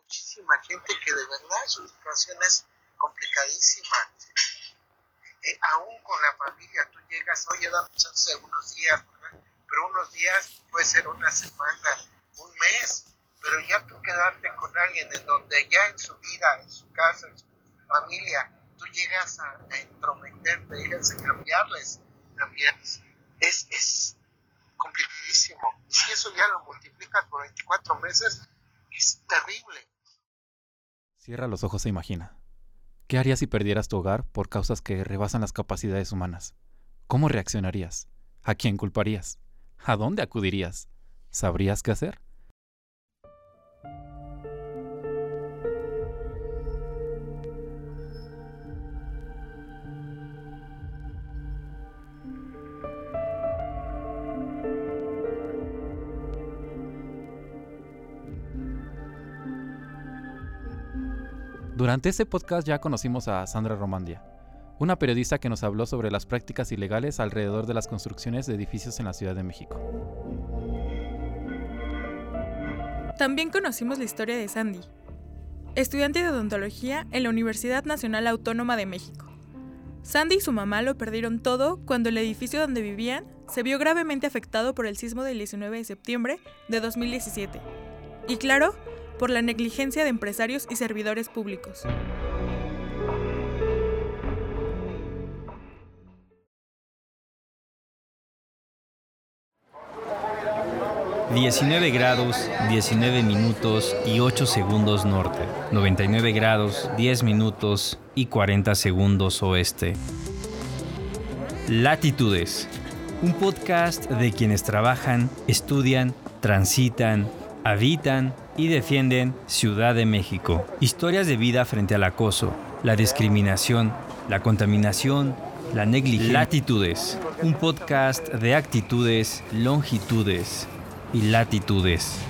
muchísima gente que de verdad su situación es complicadísima. Aún con la familia, tú llegas, oye, dame chance unos días, ¿verdad? Pero unos días puede ser una semana, un mes, pero ya tú quedarte con alguien en donde ya en su vida, en su casa, en su familia, tú llegas a entrometerte, llegas a cambiarles, es complicadísimo. Y si eso ya lo multiplicas por 24 meses, es terrible. Cierra los ojos e imagina. ¿Qué harías si perdieras tu hogar por causas que rebasan las capacidades humanas? ¿Cómo reaccionarías? ¿A quién culparías? ¿A dónde acudirías? ¿Sabrías qué hacer? Durante este podcast ya conocimos a Sandra Romandia, una periodista que nos habló sobre las prácticas ilegales alrededor de las construcciones de edificios en la Ciudad de México. También conocimos la historia de Sandy, estudiante de odontología en la Universidad Nacional Autónoma de México. Sandy y su mamá lo perdieron todo cuando el edificio donde vivían se vio gravemente afectado por el sismo del 19 de septiembre de 2017. Y claro, por la negligencia de empresarios y servidores públicos. ...19 grados, 19 minutos y 8 segundos norte... ...99 grados, 10 minutos y 40 segundos oeste... Latitudes... ...un podcast de quienes trabajan, estudian, transitan, habitan y defienden Ciudad de México. Historias de vida frente al acoso, la discriminación, la contaminación, la negligencia. Latitudes, un podcast de actitudes, longitudes y latitudes.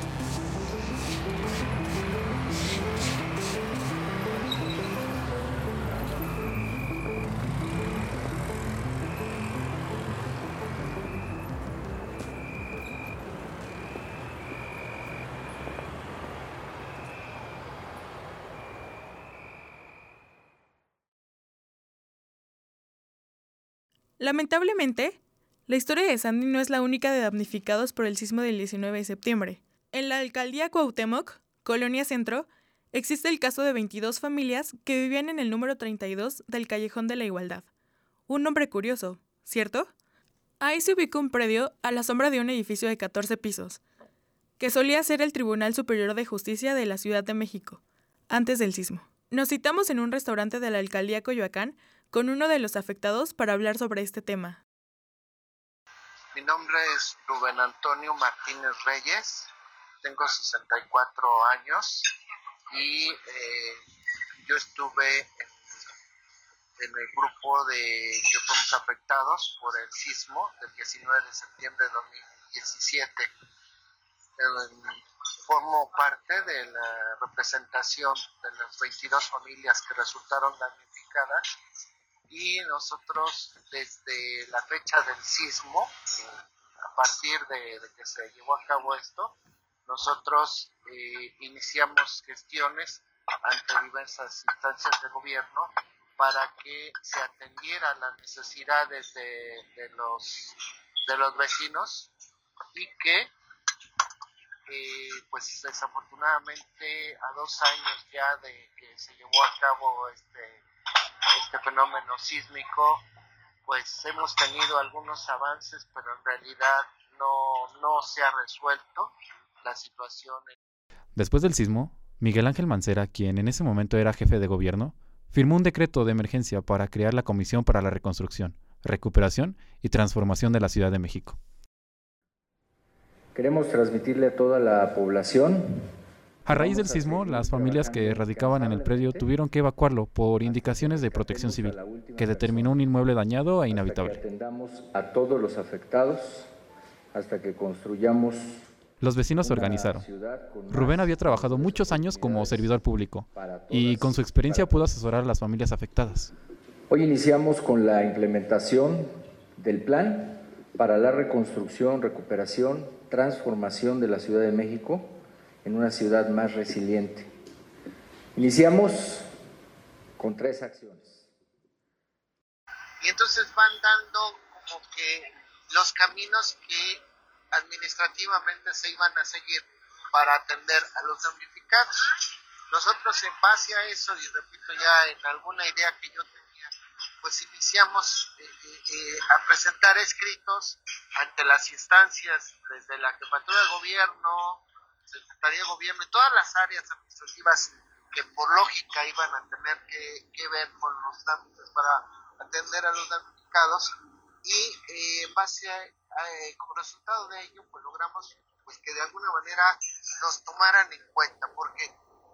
Lamentablemente, la historia de Sandy no es la única de damnificados por el sismo del 19 de septiembre. En la alcaldía Cuauhtémoc, Colonia Centro, existe el caso de 22 familias que vivían en el número 32 del Callejón de la Igualdad. Un nombre curioso, ¿cierto? Ahí se ubica un predio a la sombra de un edificio de 14 pisos, que solía ser el Tribunal Superior de Justicia de la Ciudad de México, antes del sismo. Nos citamos en un restaurante de la alcaldía Coyoacán con uno de los afectados para hablar sobre este tema. Mi nombre es Rubén Antonio Martínez Reyes, tengo 64 años y yo estuve en el grupo que fuimos afectados por el sismo del 19 de septiembre de 2017. Formo parte de la representación de las 22 familias que resultaron damnificadas y nosotros desde la fecha del sismo, a partir de que se llevó a cabo esto, nosotros iniciamos gestiones ante diversas instancias de gobierno para que se atendiera las necesidades de los vecinos y que pues desafortunadamente a 2 años ya de que se llevó a cabo este fenómeno sísmico, pues hemos tenido algunos avances, pero en realidad no se ha resuelto la situación. Después del sismo, Miguel Ángel Mancera, quien en ese momento era jefe de gobierno, firmó un decreto de emergencia para crear la Comisión para la Reconstrucción, Recuperación y Transformación de la Ciudad de México. Queremos transmitirle a toda la población. A raíz del sismo, las familias que radicaban en el predio tuvieron que evacuarlo por indicaciones de Protección Civil, que determinó un inmueble dañado e inhabitable. Hasta que atendamos a todos los afectados, hasta que construyamos. Los vecinos se organizaron. Rubén había trabajado muchos años como servidor público y con su experiencia pudo asesorar a las familias afectadas. Hoy iniciamos con la implementación del plan para la reconstrucción, recuperación, transformación de la Ciudad de México en una ciudad más resiliente. Iniciamos con 3 acciones. Y entonces van dando como que los caminos que administrativamente se iban a seguir para atender a los damnificados. Nosotros, en base a eso, y repito ya en alguna idea que yo tenía, pues iniciamos a presentar escritos ante las instancias, desde la Jefatura de Gobierno, Secretaría de Gobierno y todas las áreas administrativas que por lógica iban a tener que ver con los trámites para atender a los damnificados, y en base a, como resultado de ello, pues logramos pues que de alguna manera nos tomaran en cuenta, porque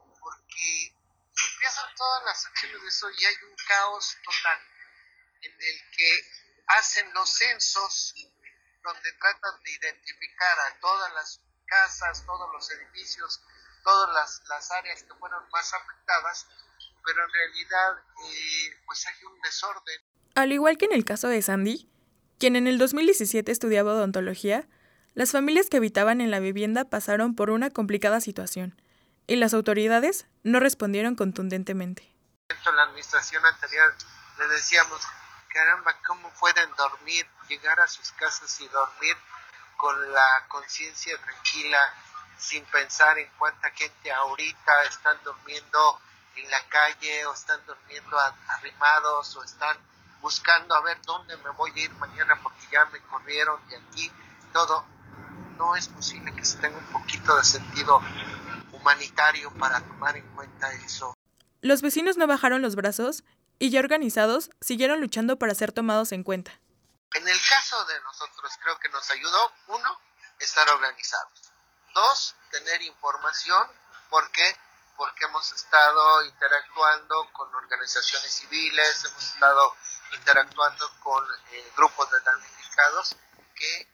empiezan todas las acciones de eso y hay un caos total en el que hacen los censos donde tratan de identificar a todas las casas, todos los edificios, todas las áreas que fueron más afectadas, pero en realidad pues hay un desorden. Al igual que en el caso de Sandy, quien en el 2017 estudiaba odontología, las familias que habitaban en la vivienda pasaron por una complicada situación y las autoridades no respondieron contundentemente. En la administración anterior le decíamos, caramba, ¿cómo pueden dormir, llegar a sus casas y dormir con la conciencia tranquila, sin pensar en cuánta gente ahorita están durmiendo en la calle o están durmiendo arrimados o están buscando a ver dónde me voy a ir mañana porque ya me corrieron de aquí? Todo. No es posible que se tenga un poquito de sentido humanitario para tomar en cuenta eso. Los vecinos no bajaron los brazos y ya organizados siguieron luchando para ser tomados en cuenta. En el caso de nosotros creo que nos ayudó, 1, estar organizados. 2, tener información. ¿Por qué? Porque hemos estado interactuando con organizaciones civiles, hemos estado interactuando con grupos de damnificados, que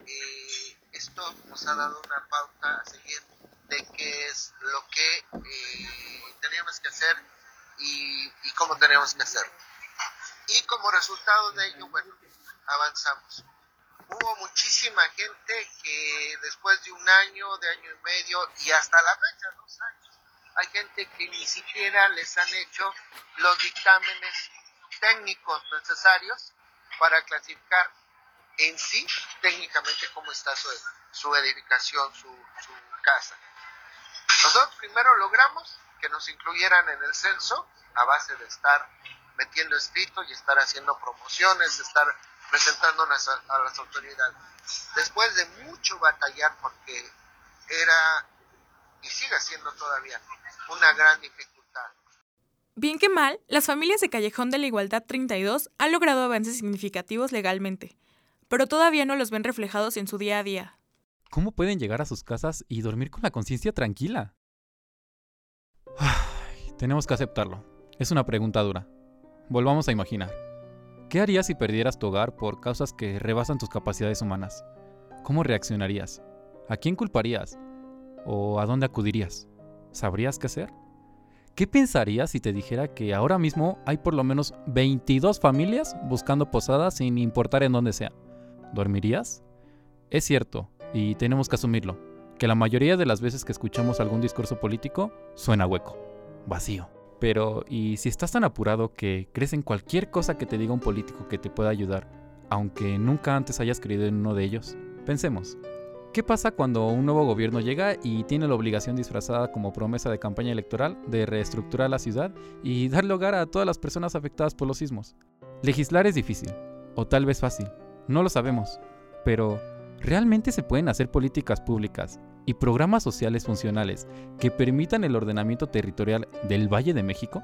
esto nos ha dado una pauta a seguir de qué es lo que teníamos que hacer y cómo teníamos que hacerlo. Y como resultado de ello, bueno, avanzamos. Hubo muchísima gente que después de un año, de año y medio y hasta la fecha, 2 años, hay gente que ni siquiera les han hecho los dictámenes técnicos necesarios para clasificar en sí técnicamente cómo está su edificación, su casa. Nosotros primero logramos que nos incluyeran en el censo a base de estar metiendo escritos y estar haciendo promociones, estar presentándonos a las autoridades. Después de mucho batallar, porque era y sigue siendo todavía una gran dificultad. Bien que mal, las familias de Callejón de la Igualdad 32 han logrado avances significativos legalmente, pero todavía no los ven reflejados en su día a día. ¿Cómo pueden llegar a sus casas y dormir con la conciencia tranquila? Tenemos que aceptarlo. Es una pregunta dura. Volvamos a imaginar. ¿Qué harías si perdieras tu hogar por causas que rebasan tus capacidades humanas? ¿Cómo reaccionarías? ¿A quién culparías? ¿O a dónde acudirías? ¿Sabrías qué hacer? ¿Qué pensarías si te dijera que ahora mismo hay por lo menos 22 familias buscando posadas sin importar en dónde sea? ¿Dormirías? Es cierto, y tenemos que asumirlo, que la mayoría de las veces que escuchamos algún discurso político suena hueco, vacío. Pero, ¿y si estás tan apurado que crees en cualquier cosa que te diga un político que te pueda ayudar, aunque nunca antes hayas creído en uno de ellos? Pensemos. ¿Qué pasa cuando un nuevo gobierno llega y tiene la obligación disfrazada como promesa de campaña electoral de reestructurar la ciudad y darle hogar a todas las personas afectadas por los sismos? Legislar es difícil, o tal vez fácil, no lo sabemos, pero ¿realmente se pueden hacer políticas públicas y programas sociales funcionales que permitan el ordenamiento territorial del Valle de México?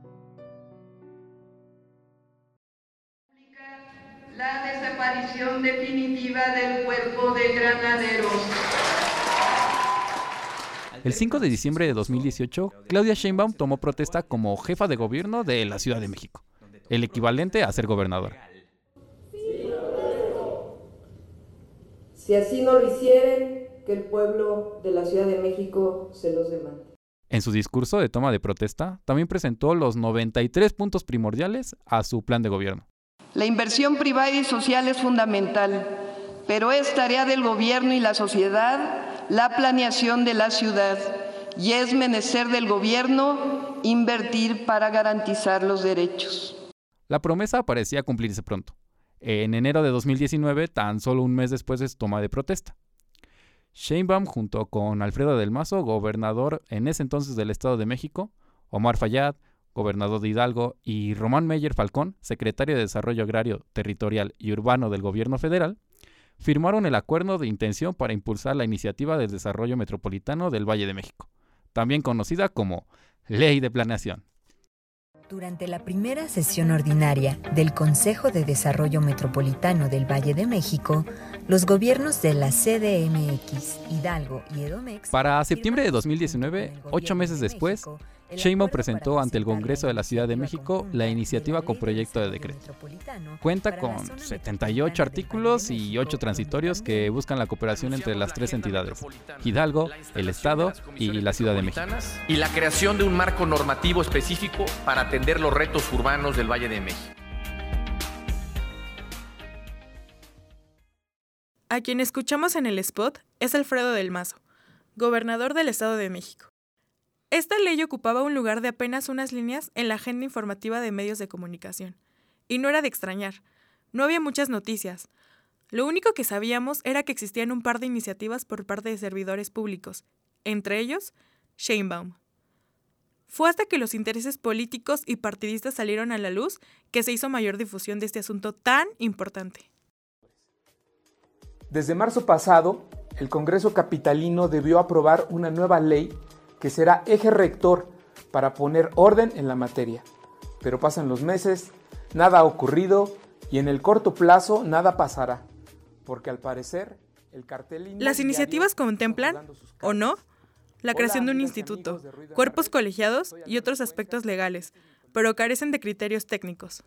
La desaparición definitiva del cuerpo de Granaderos. El 5 de diciembre de 2018, Claudia Sheinbaum tomó protesta como jefa de gobierno de la Ciudad de México, el equivalente a ser gobernadora. Si así no lo hicieren, que el pueblo de la Ciudad de México se los demande. En su discurso de toma de protesta, también presentó los 93 puntos primordiales a su plan de gobierno. La inversión privada y social es fundamental, pero es tarea del gobierno y la sociedad la planeación de la ciudad, y es menester del gobierno invertir para garantizar los derechos. La promesa parecía cumplirse pronto. En enero de 2019, tan solo un mes después de su toma de protesta, Sheinbaum, junto con Alfredo del Mazo, gobernador en ese entonces del Estado de México, Omar Fayad, gobernador de Hidalgo, y Román Meyer Falcón, secretario de Desarrollo Agrario, Territorial y Urbano del Gobierno Federal, firmaron el acuerdo de intención para impulsar la iniciativa del desarrollo metropolitano del Valle de México, también conocida como Ley de Planeación. Durante la primera sesión ordinaria del Consejo de Desarrollo Metropolitano del Valle de México, los gobiernos de la CDMX, Hidalgo y Edomex... Para septiembre de 2019, 8 meses después, Sheinbaum presentó ante el Congreso de la Ciudad de México la iniciativa con proyecto de decreto. Cuenta con 78 artículos y 8 transitorios que buscan la cooperación entre las tres entidades: Hidalgo, el Estado y la Ciudad de México. Y la creación de un marco normativo específico para atender los retos urbanos del Valle de México. A quien escuchamos en el spot es Alfredo del Mazo, gobernador del Estado de México. Esta ley ocupaba un lugar de apenas unas líneas en la agenda informativa de medios de comunicación. Y no era de extrañar. No había muchas noticias. Lo único que sabíamos era que existían un par de iniciativas por parte de servidores públicos, entre ellos, Sheinbaum. Fue hasta que los intereses políticos y partidistas salieron a la luz que se hizo mayor difusión de este asunto tan importante. Desde marzo pasado, el Congreso capitalino debió aprobar una nueva ley que será eje rector para poner orden en la materia. Pero pasan los meses, nada ha ocurrido y en el corto plazo nada pasará, porque al parecer el cartel... Las iniciativas contemplan, o no, la creación de un instituto, cuerpos colegiados y otros aspectos legales, pero carecen de criterios técnicos.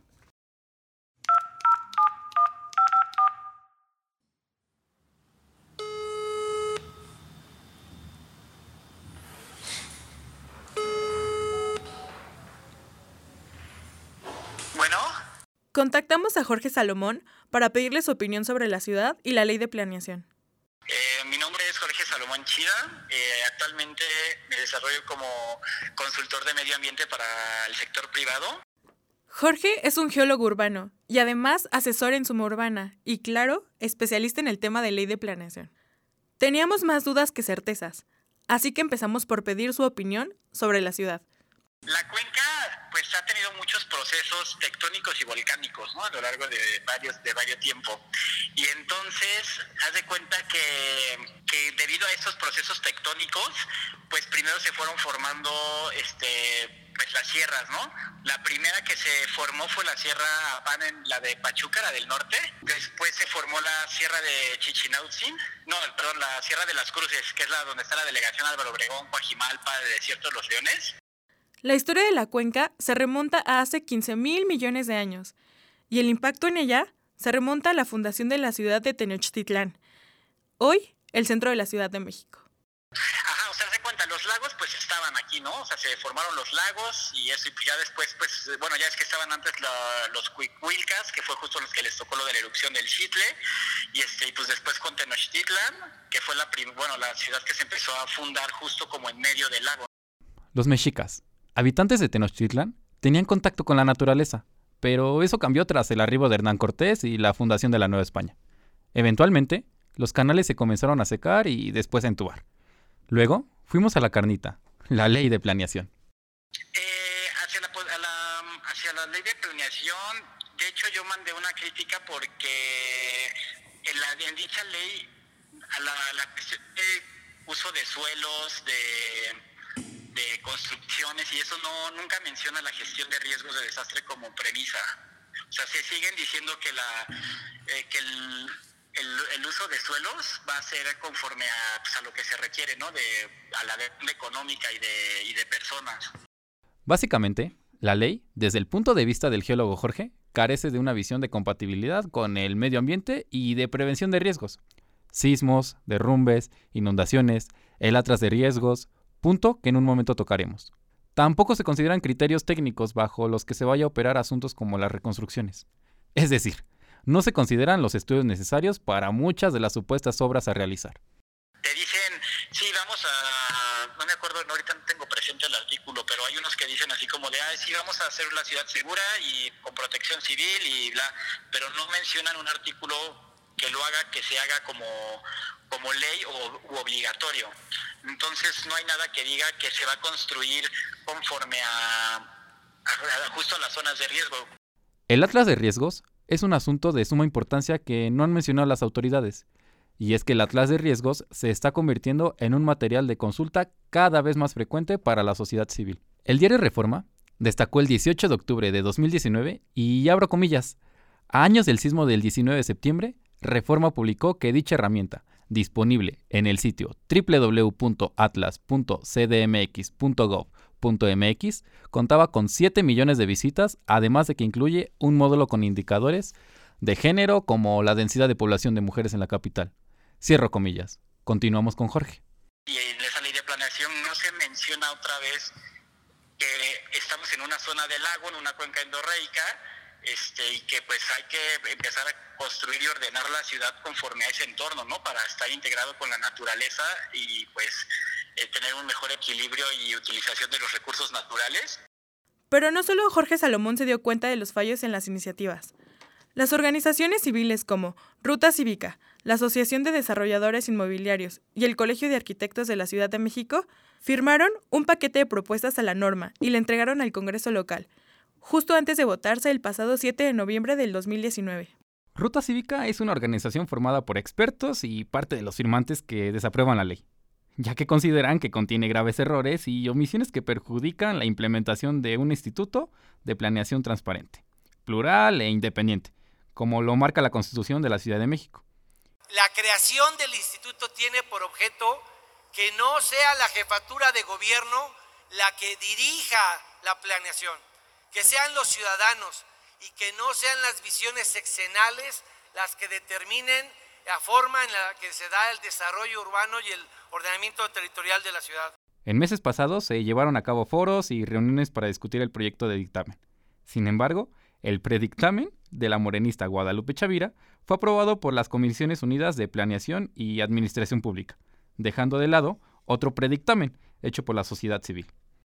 Contactamos a Jorge Salomón para pedirle su opinión sobre la ciudad y la ley de planeación. Mi nombre es Jorge Salomón Chida. Actualmente me desarrollo como consultor de medio ambiente para el sector privado. Jorge es un geólogo urbano y además asesor en Suma Urbana y, claro, especialista en el tema de ley de planeación. Teníamos más dudas que certezas, así que empezamos por pedir su opinión sobre la ciudad. La cuenca pues ha tenido muchos procesos tectónicos y volcánicos, ¿no? A lo largo de varios tiempo. Y entonces, haz de cuenta que debido a estos procesos tectónicos, pues primero se fueron formando pues las sierras, ¿no? La primera que se formó fue la Sierra Apán, la de Pachuca, la del norte. Después se formó la Sierra de Chichinautzin, la Sierra de las Cruces, que es la donde está la delegación Álvaro Obregón, Coajimalpa, de Desierto de los Leones. La historia de la cuenca se remonta a hace 15,000 millones de años, y el impacto en ella se remonta a la fundación de la ciudad de Tenochtitlán, hoy el centro de la Ciudad de México. Ajá, o sea, se cuenta, los lagos pues estaban aquí, ¿no? O sea, se formaron los lagos y eso, y ya después, pues, bueno, ya es que estaban antes los Cuicuilcas, que fue justo los que les tocó lo de la erupción del Xitle, y pues después con Tenochtitlán, que fue la ciudad que se empezó a fundar justo como en medio del lago. Los mexicas, habitantes de Tenochtitlán, tenían contacto con la naturaleza, pero eso cambió tras el arribo de Hernán Cortés y la fundación de la Nueva España. Eventualmente, los canales se comenzaron a secar y después a entubar. Luego, fuimos a la carnita, la ley de planeación. Hacia la ley de planeación, de hecho yo mandé una crítica porque en dicha ley, a la cuestión de uso de suelos, de construcciones y eso nunca menciona la gestión de riesgos de desastre como premisa. O sea, se siguen diciendo que el uso de suelos va a ser conforme a lo que se requiere, ¿no? A la demanda económica y de personas. Básicamente, la ley, desde el punto de vista del geólogo Jorge, carece de una visión de compatibilidad con el medio ambiente y de prevención de riesgos. Sismos, derrumbes, inundaciones, el atlas de riesgos, punto que en un momento tocaremos. Tampoco se consideran criterios técnicos bajo los que se vaya a operar asuntos como las reconstrucciones. Es decir, no se consideran los estudios necesarios para muchas de las supuestas obras a realizar. Te dicen, sí, vamos a... No me acuerdo, ahorita no tengo presente presente el artículo, pero hay unos que dicen así como de, sí, vamos a hacer la ciudad segura y con protección civil y bla, pero no mencionan un artículo que lo haga, que se haga como ley u obligatorio. Entonces no hay nada que diga que se va a construir conforme justo a las zonas de riesgo. El Atlas de Riesgos es un asunto de suma importancia que no han mencionado las autoridades. Y es que el Atlas de Riesgos se está convirtiendo en un material de consulta cada vez más frecuente para la sociedad civil. El diario Reforma destacó el 18 de octubre de 2019 y abro comillas, a años del sismo del 19 de septiembre, Reforma publicó que dicha herramienta, disponible en el sitio www.atlas.cdmx.gov.mx, contaba con 7 millones de visitas, además de que incluye un módulo con indicadores de género como la densidad de población de mujeres en la capital. Cierro comillas. Continuamos con Jorge. Y en esa ley de planeación no se menciona otra vez que estamos en una zona del lago, en una cuenca endorreica, y que pues hay que empezar a construir y ordenar la ciudad conforme a ese entorno, ¿no? Para estar integrado con la naturaleza y pues tener un mejor equilibrio y utilización de los recursos naturales. Pero no solo Jorge Salomón se dio cuenta de los fallos en las iniciativas. Las organizaciones civiles como Ruta Cívica, la Asociación de Desarrolladores Inmobiliarios y el Colegio de Arquitectos de la Ciudad de México firmaron un paquete de propuestas a la norma y la entregaron al Congreso local, justo antes de votarse el pasado 7 de noviembre del 2019. Ruta Cívica es una organización formada por expertos y parte de los firmantes que desaprueban la ley, ya que consideran que contiene graves errores y omisiones que perjudican la implementación de un instituto de planeación transparente, plural e independiente, como lo marca la Constitución de la Ciudad de México. La creación del instituto tiene por objeto que no sea la jefatura de gobierno la que dirija la planeación, que sean los ciudadanos y que no sean las visiones sexenales las que determinen la forma en la que se da el desarrollo urbano y el ordenamiento territorial de la ciudad. En meses pasados se llevaron a cabo foros y reuniones para discutir el proyecto de dictamen. Sin embargo, el predictamen de la morenista Guadalupe Chavira fue aprobado por las Comisiones Unidas de Planeación y Administración Pública, dejando de lado otro predictamen hecho por la sociedad civil.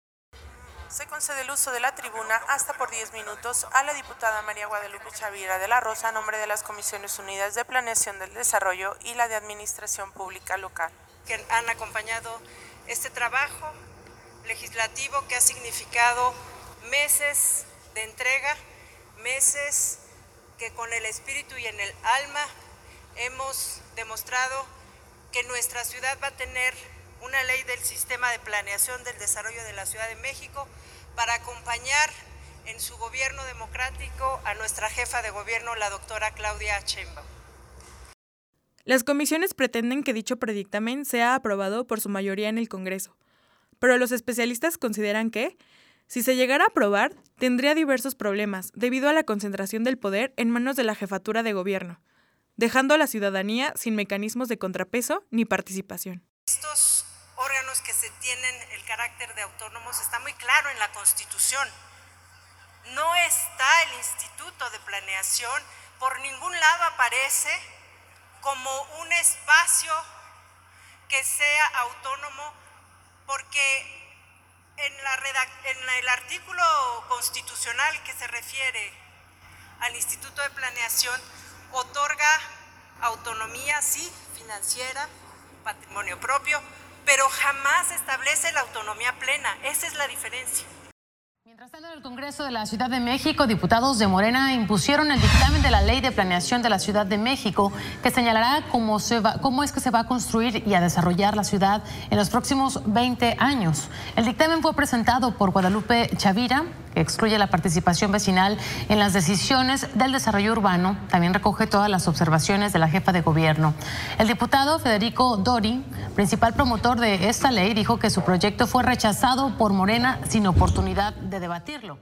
Se concede el uso de la tribuna hasta por 10 minutos a la diputada María Guadalupe Chavira de la Rosa a nombre de las Comisiones Unidas de Planeación del Desarrollo y la de Administración Pública Local. Que han acompañado este trabajo legislativo que ha significado meses de entrega, meses que con el espíritu y en el alma hemos demostrado que nuestra ciudad va a tener una ley del sistema de planeación del desarrollo de la Ciudad de México para acompañar en su gobierno democrático a nuestra jefa de gobierno, la doctora Claudia Sheinbaum. Las comisiones pretenden que dicho predictamen sea aprobado por su mayoría en el Congreso, pero los especialistas consideran que, si se llegara a aprobar, tendría diversos problemas debido a la concentración del poder en manos de la jefatura de gobierno, dejando a la ciudadanía sin mecanismos de contrapeso ni participación. Estos órganos que se tienen el carácter de autónomos está muy claro en la Constitución. No está el Instituto de Planeación, por ningún lado aparece como un espacio que sea autónomo, porque en el artículo constitucional que se refiere al Instituto de Planeación otorga autonomía, sí, financiera, patrimonio propio, pero jamás establece la autonomía plena. Esa es la diferencia. Mientras tanto, en el Congreso de la Ciudad de México, diputados de Morena impusieron el dictamen de la Ley de Planeación de la Ciudad de México, que señalará cómo es que se va a construir y a desarrollar la ciudad en los próximos 20 años. El dictamen fue presentado por Guadalupe Chavira, que excluye la participación vecinal en las decisiones del desarrollo urbano. También recoge todas las observaciones de la jefa de gobierno. El diputado Federico Dori, principal promotor de esta ley, dijo que su proyecto fue rechazado por Morena sin oportunidad de debatirlo.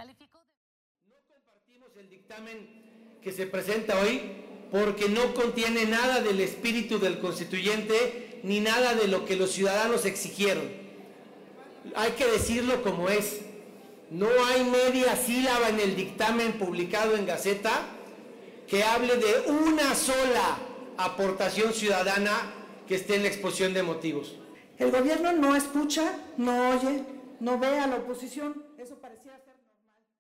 No compartimos el dictamen que se presenta hoy porque no contiene nada del espíritu del constituyente ni nada de lo que los ciudadanos exigieron. Hay que decirlo como es. No hay media sílaba en el dictamen publicado en Gaceta que hable de una sola aportación ciudadana que esté en la exposición de motivos. El gobierno no escucha, no oye, no ve a la oposición. Eso parecía ser normal.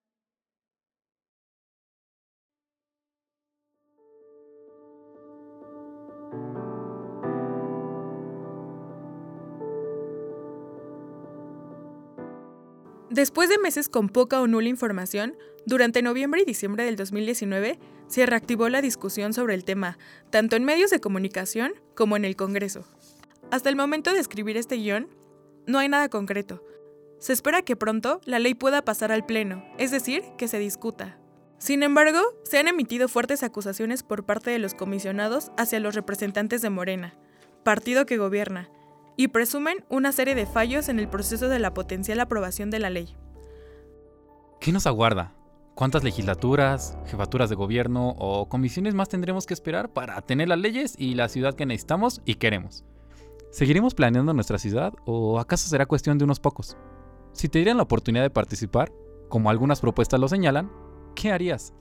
Después de meses con poca o nula información, durante noviembre y diciembre del 2019 se reactivó la discusión sobre el tema, tanto en medios de comunicación como en el Congreso. Hasta el momento de escribir este guión, no hay nada concreto. Se espera que pronto la ley pueda pasar al Pleno, es decir, que se discuta. Sin embargo, se han emitido fuertes acusaciones por parte de los comisionados hacia los representantes de Morena, partido que gobierna, y presumen una serie de fallos en el proceso de la potencial aprobación de la ley. ¿Qué nos aguarda? ¿Cuántas legislaturas, jefaturas de gobierno o comisiones más tendremos que esperar para tener las leyes y la ciudad que necesitamos y queremos? ¿Seguiremos planeando nuestra ciudad o acaso será cuestión de unos pocos? Si te dieran la oportunidad de participar, como algunas propuestas lo señalan, ¿qué harías?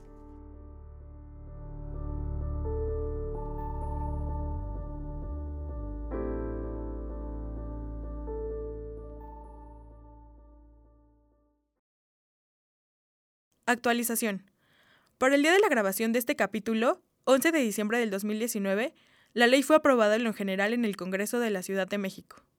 Actualización. Para el día de la grabación de este capítulo, 11 de diciembre del 2019, la ley fue aprobada en lo general en el Congreso de la Ciudad de México.